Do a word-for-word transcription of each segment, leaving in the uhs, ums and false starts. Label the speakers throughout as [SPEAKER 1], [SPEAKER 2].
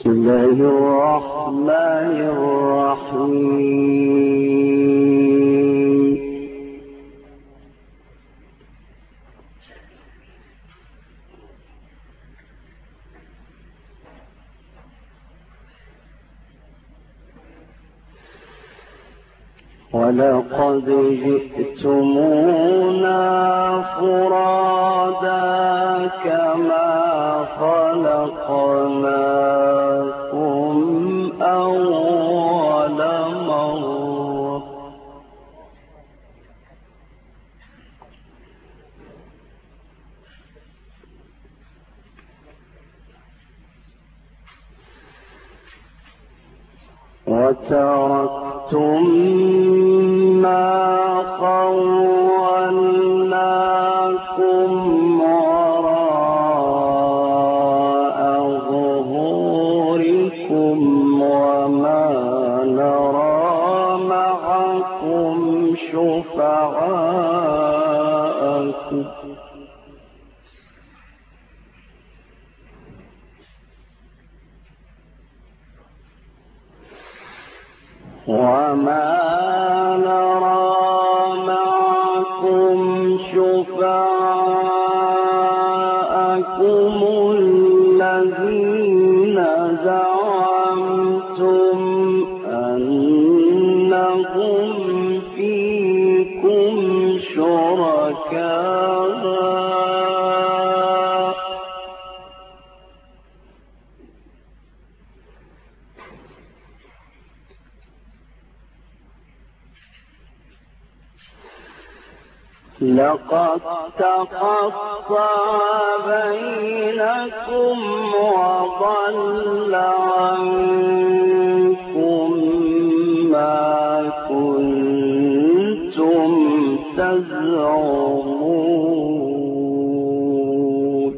[SPEAKER 1] بسم الله الرحمن الرحيم. ولقد جئتمونا فرادا كما خلقناكم أول مرة وتركتم ما خولناكم وراء ظهوركم وما نرى معكم شفعاءكم وما نرى معكم شفعاءكم الذين زعمتم أنهم فيكم شركاء لقد تقطع بينكم وضل عنكم ما كنتم تزعمون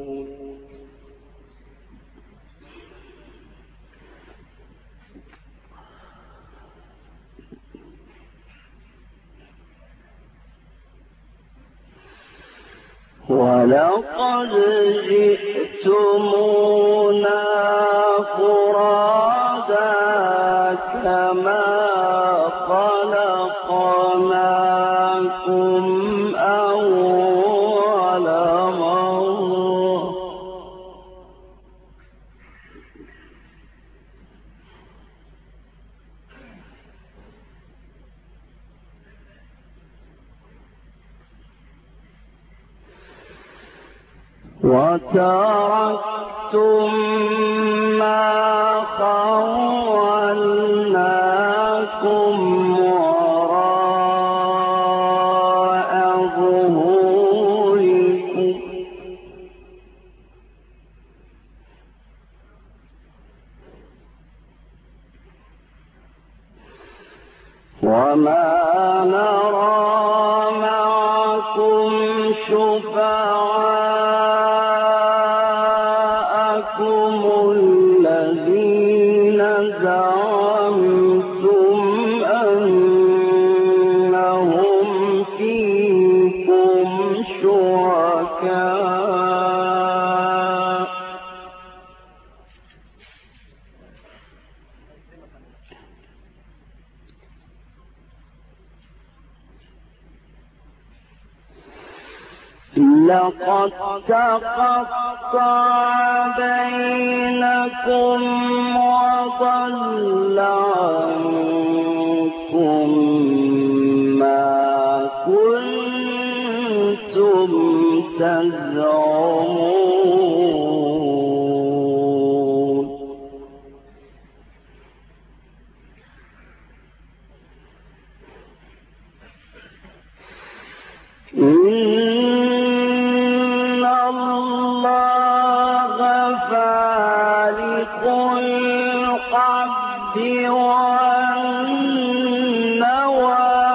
[SPEAKER 1] ولقد جئتمونا فرادا كما خلقناكم أول مرة وتركتم ما خولناكم وراء ظهوركم وما نرى معكم شفعاءكم الذين زعمتم أنهم فيكم شركاء لقد تقطع بينكم وضل عنكم ما كنتم تزعمون إن الله فالق الحب والنوى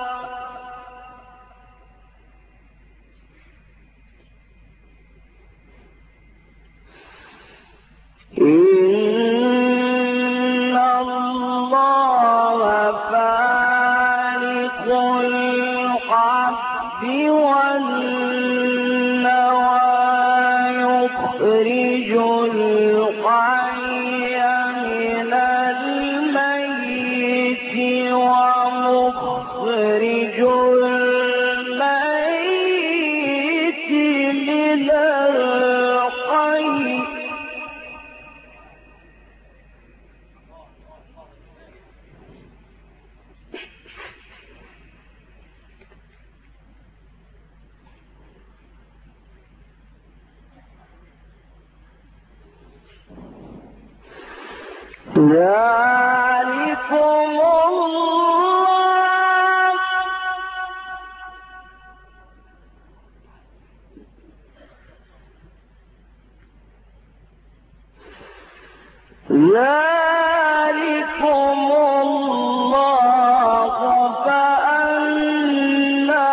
[SPEAKER 1] إن الله فالق الحب والنوى يخرج الحي ذلكم الله ذلكم الله فأنا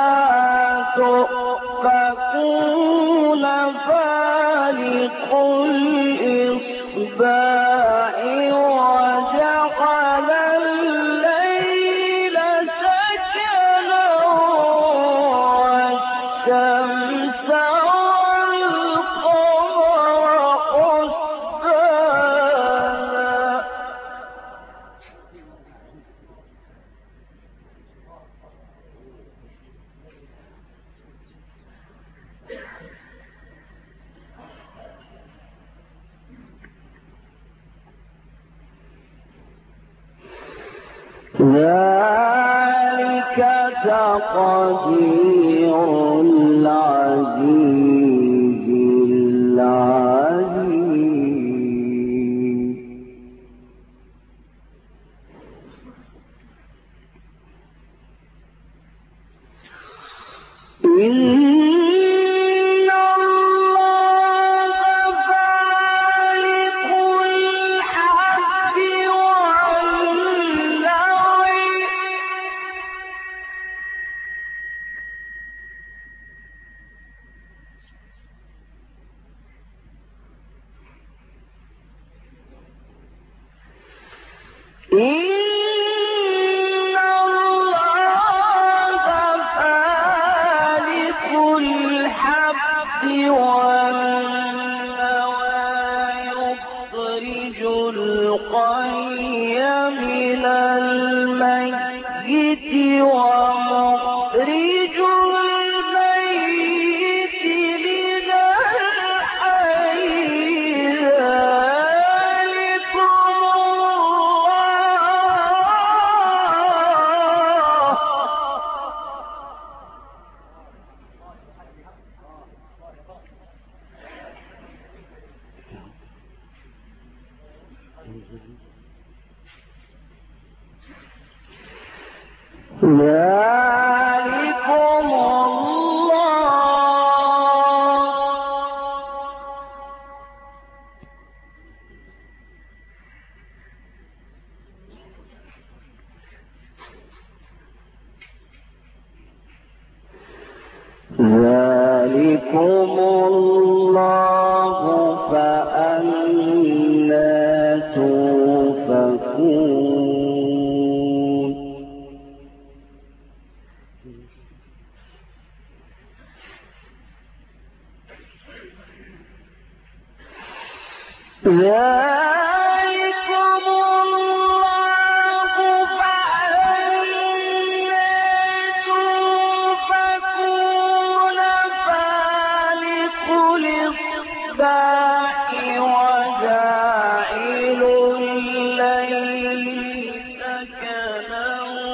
[SPEAKER 1] تؤفكون فالق الإصباح وجعل الليل سكنا والشمس والقمر حسبانا ذلك تقدير العزيز العليم إن الله فالق الحب والنوى إن الله فالق الحب والنوى يخرج الحي من الميت ومخرج الميت من الحي ذلكم ذلكم ذلكم الله فأنا توفكون ذلكم الله فأنا توفكون فالق الإصباح وجاعل الليل سكنا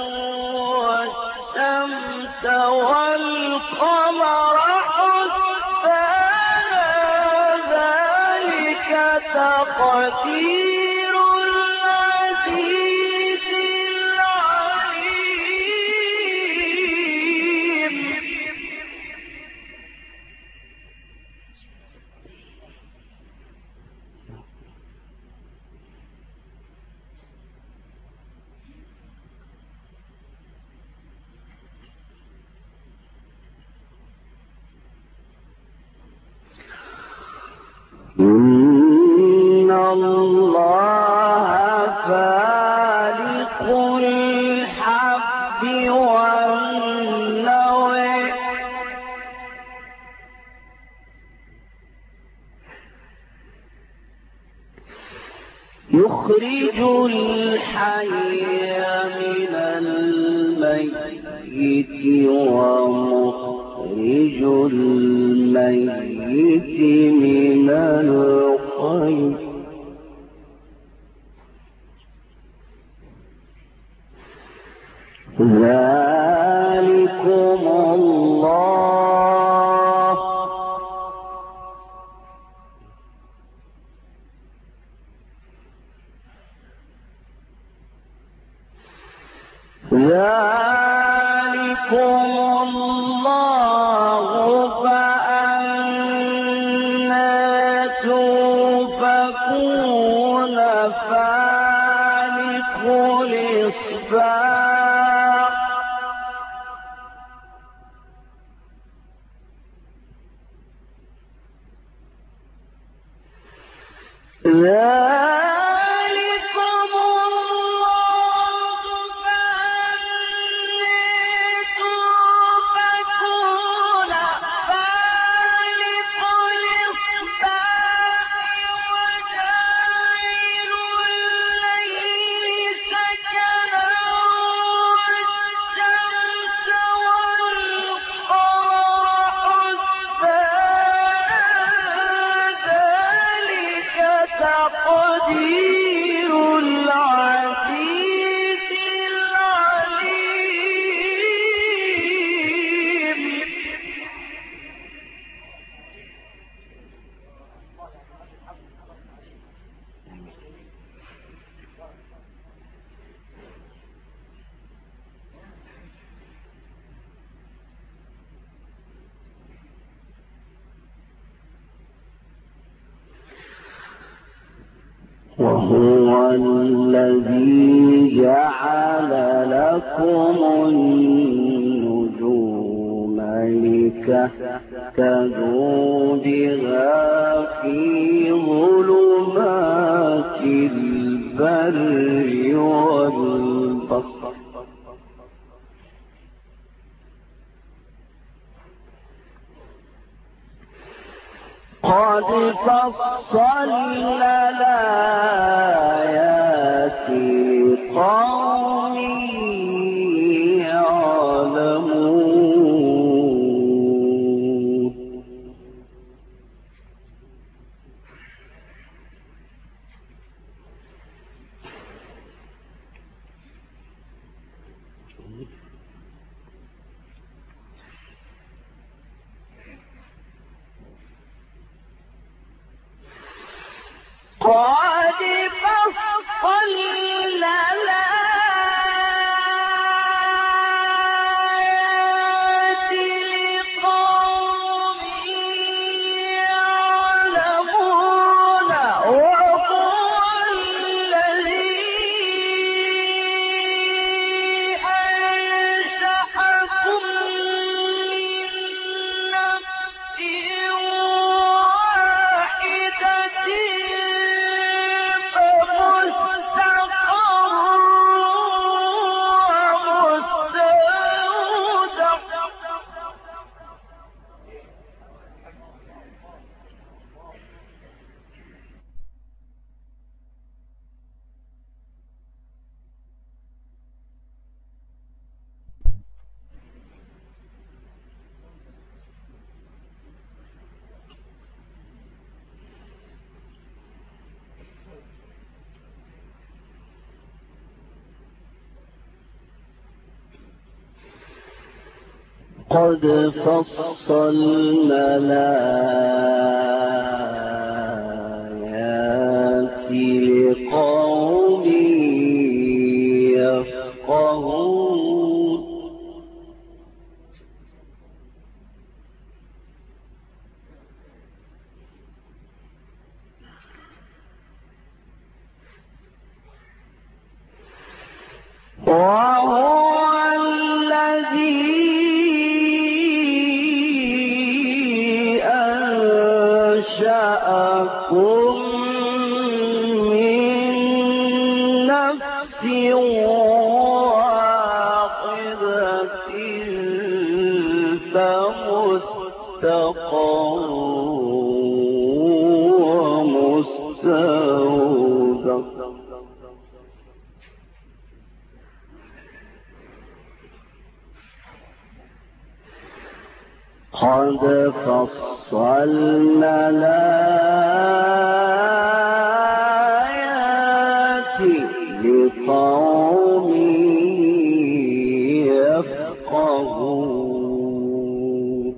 [SPEAKER 1] والشمس والقمر حسبانا ذلك تقدير العزيز العليم إن الله فالق الحب والنوى يخرج الحي من الميت ومخرج الميت من الحي ذلكم الله ذلكم الله فأنى تؤفكون فالق الإصباح تقدير العزيز العليم. وهو الذي جعل لكم النجوم لتهتدوا بها في ظلمات البر والبحر قد فصلنا الآيات لقوم يعلمون. قد فصلنا الآيات لقوم يعلمون. وهو الذي أنشأكم من نفس واحدة قد فصلنا الآيات لقوم يفقهون. وهو الذي أنشأكم من نفس واحدة فمستقر ومستودع. قد فصلنا الآيات لقوم يفقهون.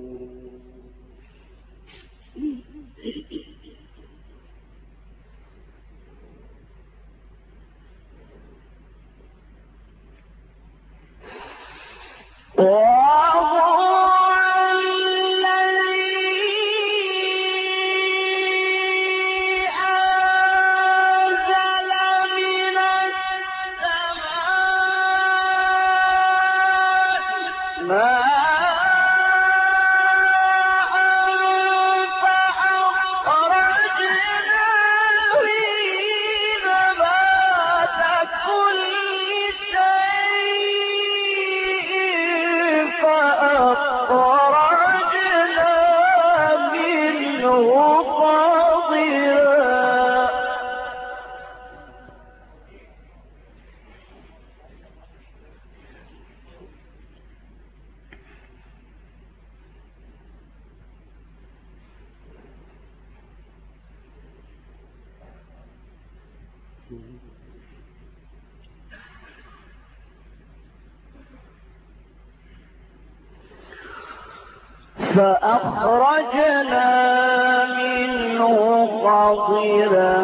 [SPEAKER 1] فأخرجنا منه خضرا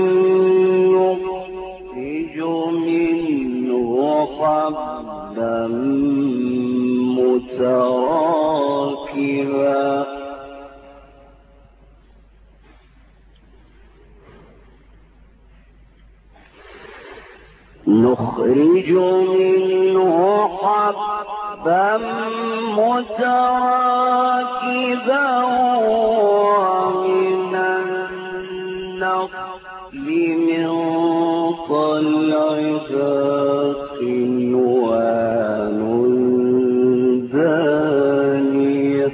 [SPEAKER 1] نخرج منه حبا متراكبا نخرج منه حبا متراكبا ومن النخل من طلعها قنوان دانية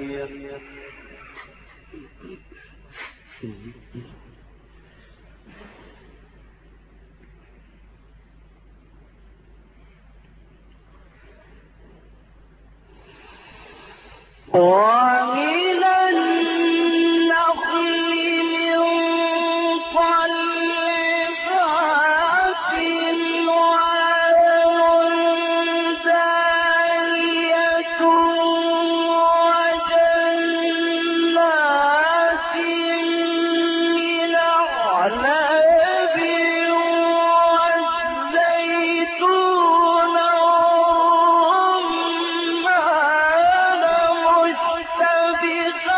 [SPEAKER 1] ومن النخل من طلعها قنوان دانية وجنات من أعناب والزيتون والرمان مشتبها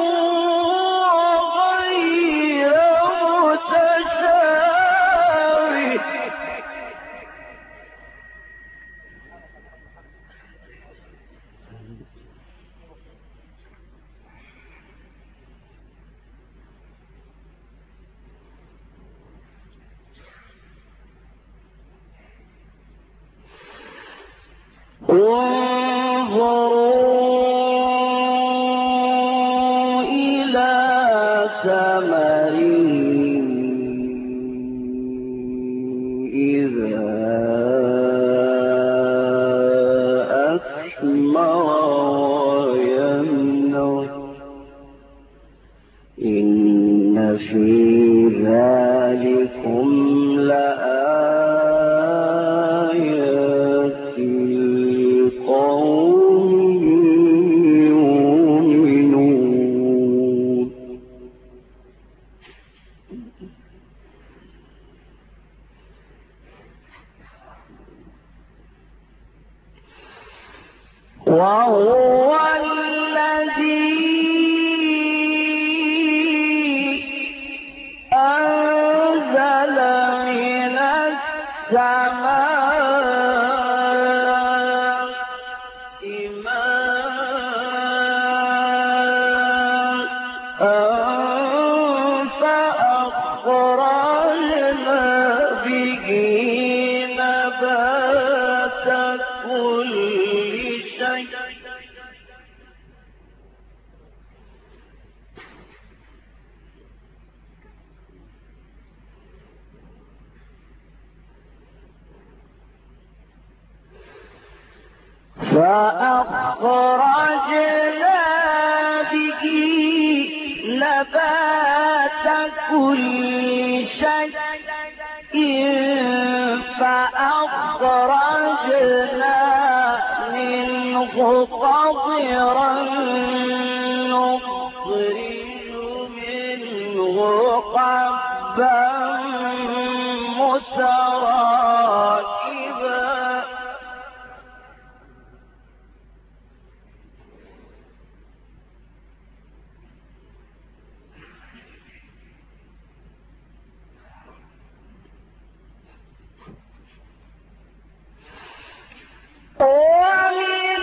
[SPEAKER 1] وغير متشابه انظروا إلى ثمره إذا أثمر وينعم إن في ذلكم لآيات لقوم يؤمنون وهو الذي أنزل من السماء ماء فأخرجنا به نبات كل شيء فأخرجنا به نبات كل شيء فأخرجنا منه خضرا نخرج منه حبا متراكبا ومن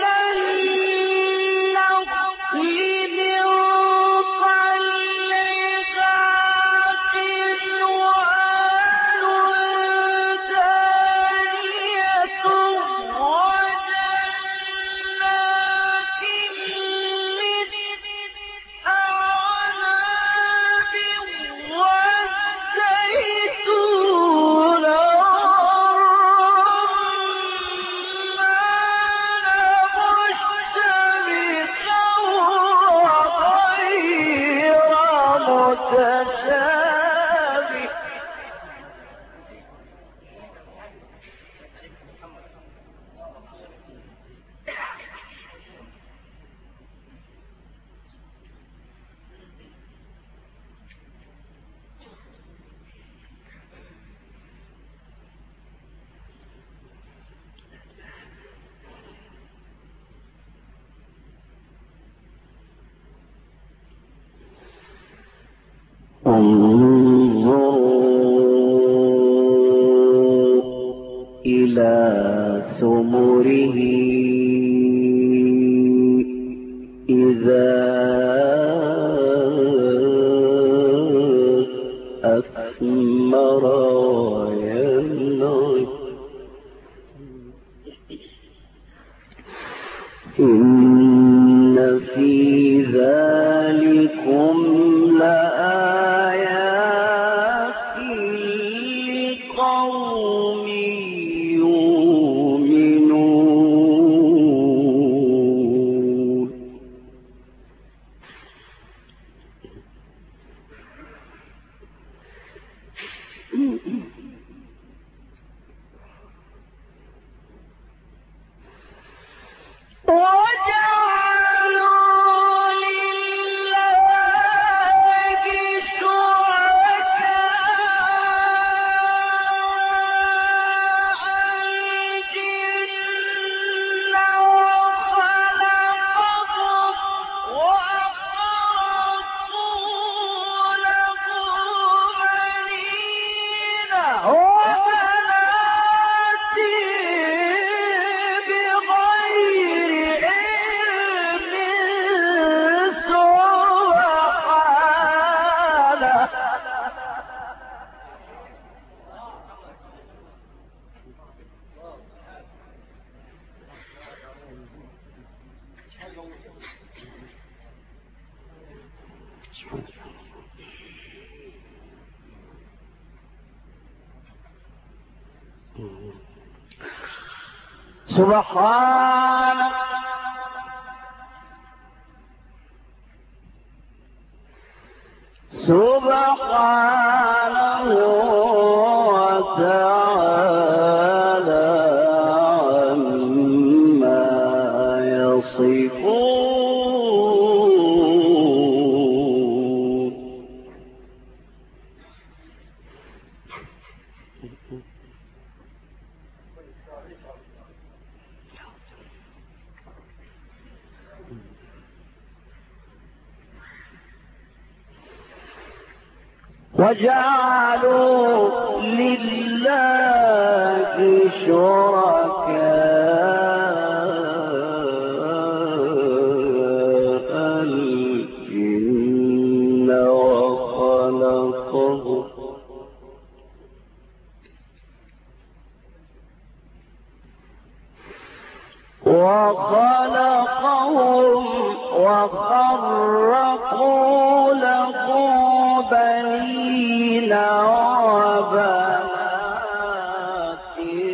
[SPEAKER 1] النخل من طلعها قنوان
[SPEAKER 2] أثمر وينعم إن في ذلكم لآيات لقوم يؤمنون سبحانه سبحانه وتعالى عما يصفون وجعلوا لله شركاء الجن وخلقهم وخلقهم وخرقوا له بنين وبنات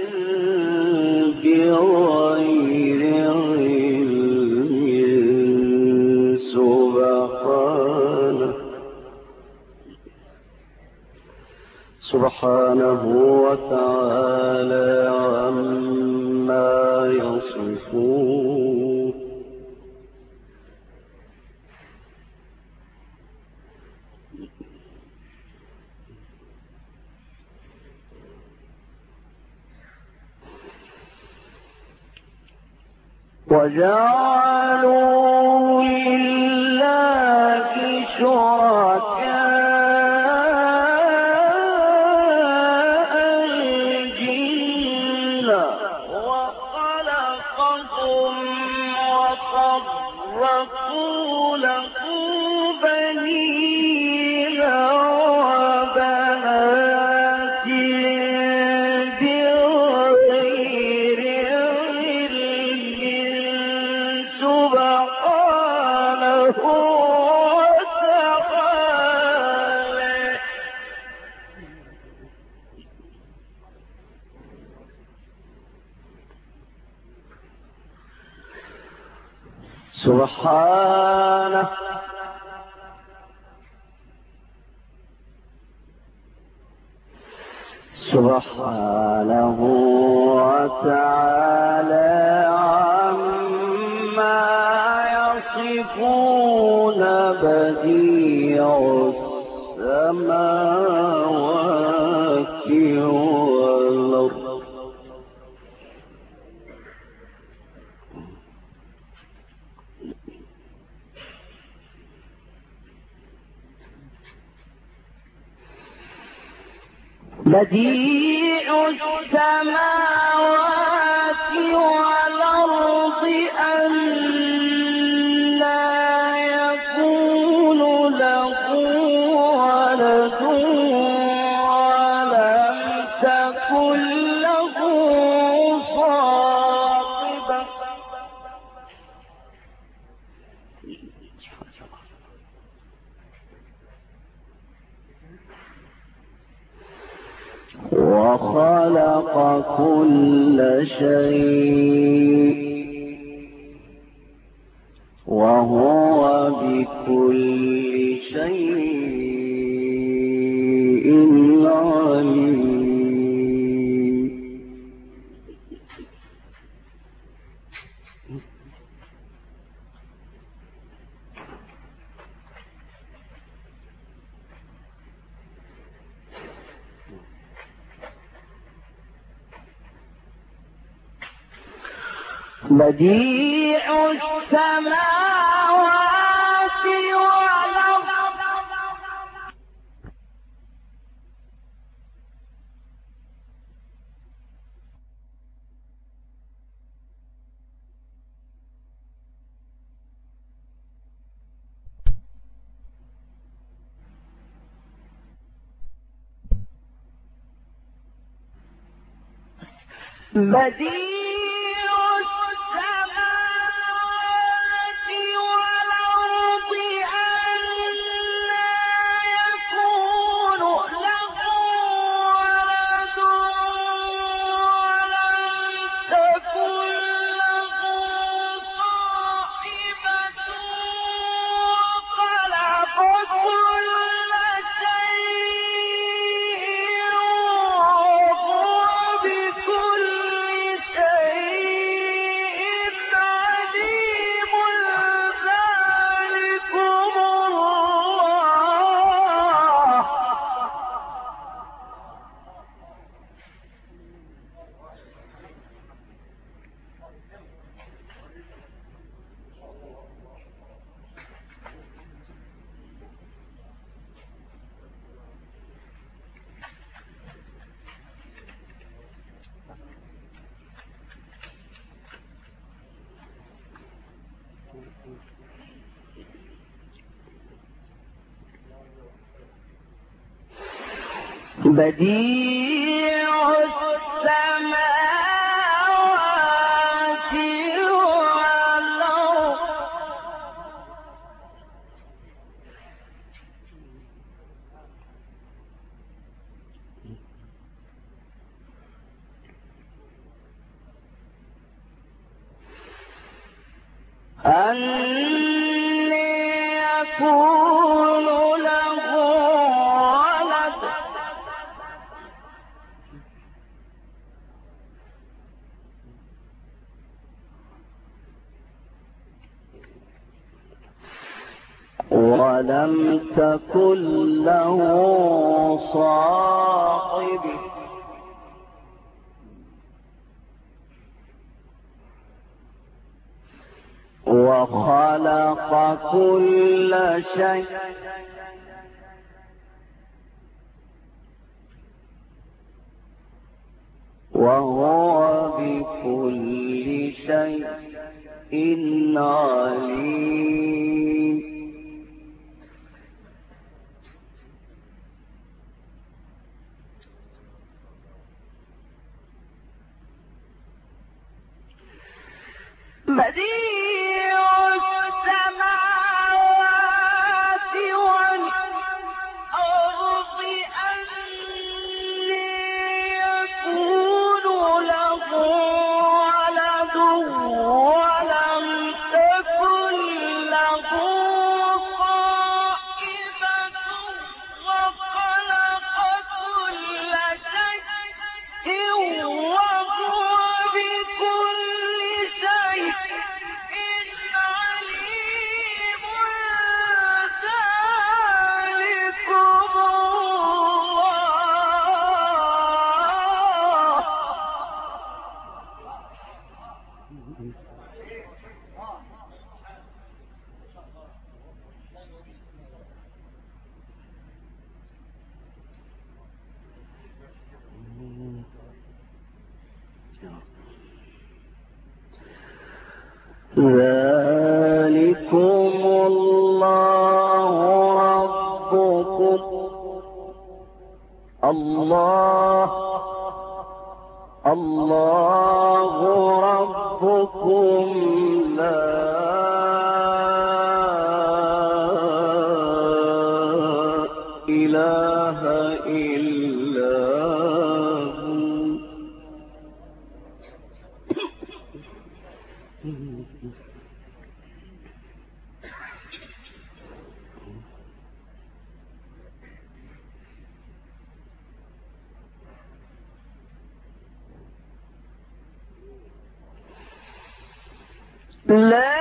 [SPEAKER 2] بغير علم سبحانه سبحانه وتعالى عما يصفون وجعلوا لله شركاء الجن وخلقهم وخرقوا له بنين وبنات بغير علم سبحانه وتعالى سبحانه سبحانه وتعالى عما يصفون بديع السماوات والأرض بديع السماوات والأرض أنى يكون له ولد وخلق كل شيء وهو بكل شيء عليم. بديع السماوات والأرض بديع بديع السماوات والأرض أني يكون له ولد ولم تكن له صاحبة وخلق كل شيء وهو بكل شيء عليم. بديع السماوات والأرض أني يكون له ولد ولم تكن له صاحبة وخلق كل شيء وهو بكل شيء عليم. ذلكم ذلكم الله ربكم الله الله ربكم لا إله إلا هو
[SPEAKER 1] لا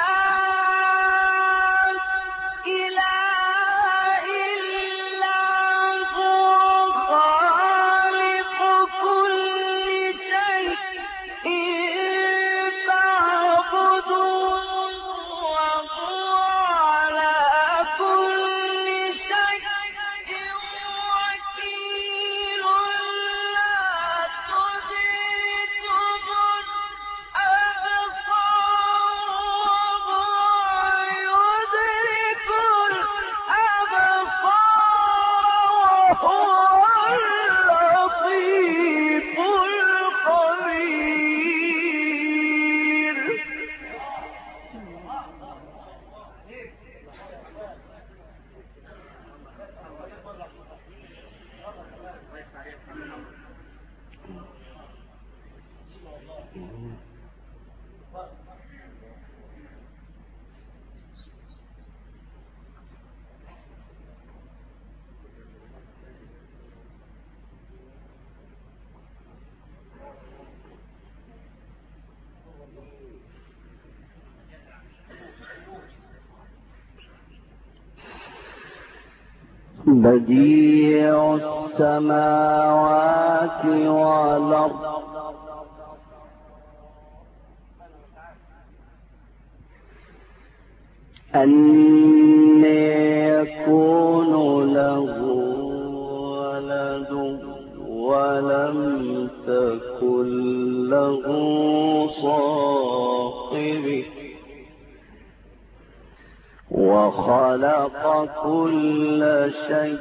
[SPEAKER 1] بديع السماوات والأرض أن يكون له ولد ولم تكن له صاحب وخلق كل شيء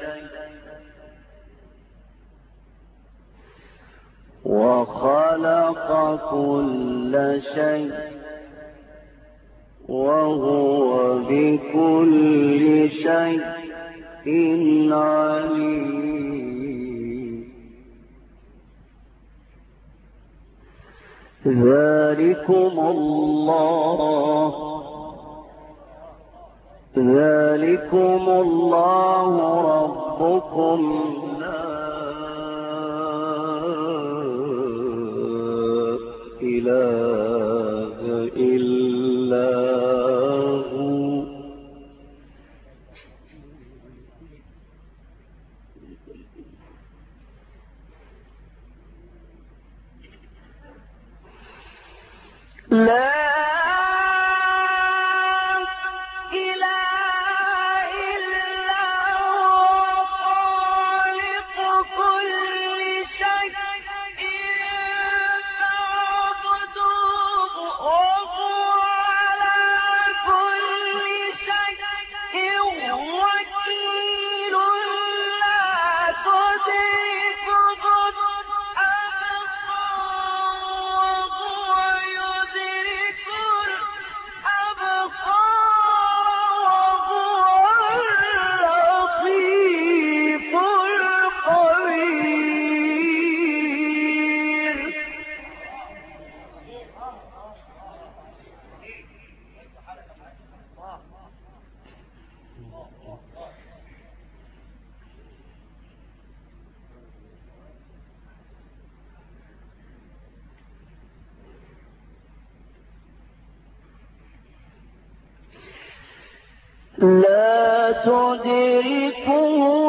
[SPEAKER 1] وخلق كل شيء وهو بكل شيء عليم. ذلكم الله ذلكم الله ربكم لا إله إلا هو لا لا تدركه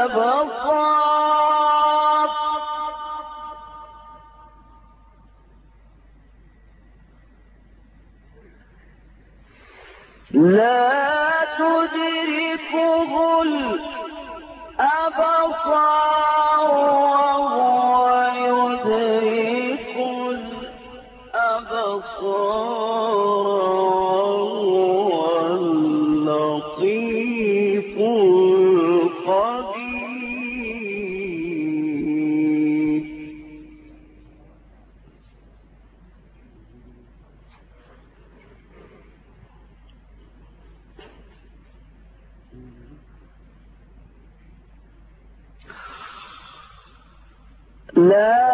[SPEAKER 1] الأبصار لا تدركه الأبصار وهو يدرك الأبصار اللطيف الخبير. لا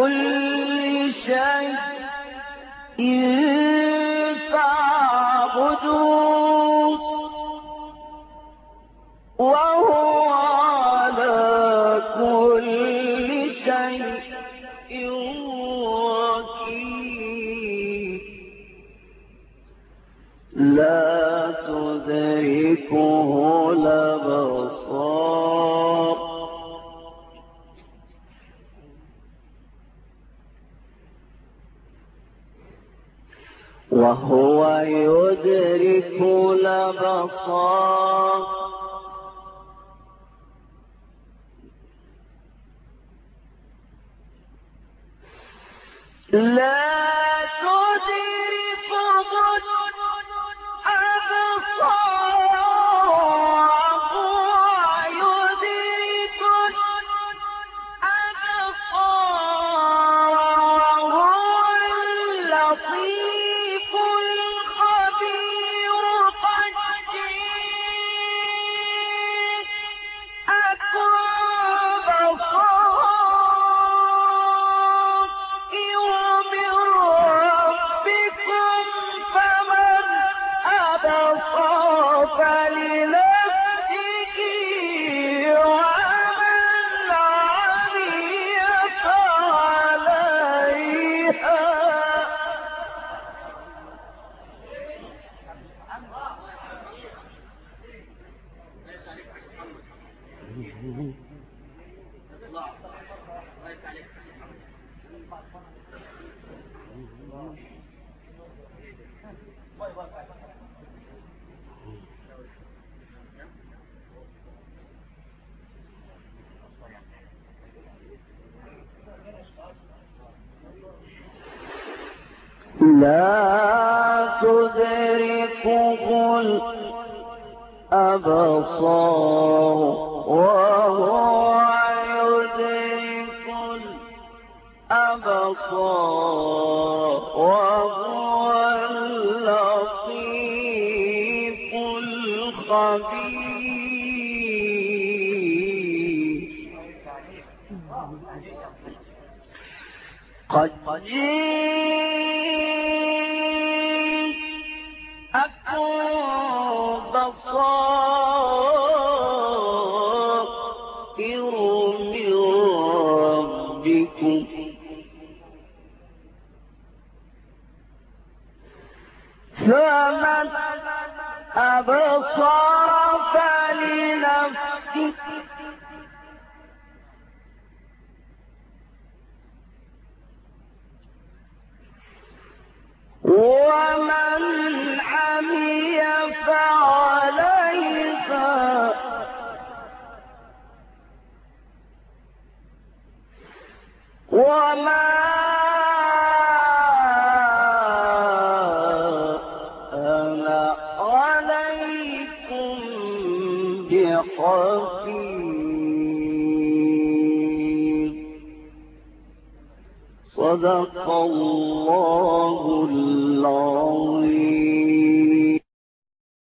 [SPEAKER 1] كل شيء فاعبده تعبدون وهو على كل شيء وكيل لا تدركه الأبصار وهو يدرك الأبصار لا تدركه الأبصار وهو يدرك الأبصار وهو اللطيف الخبير قد جئتكم بصائر من ربكم فمن أبصر فلنفسه ومن عمي فعليها لا تدركه الأبصار وهو يدرك الأبصار وهو اللطيف الخبير قد جئتكم بصائر من ربكم فمن أبصر فلنفسه ومن عمي فعليها وما أنا عليكم بحفيظ صدق الله العظيم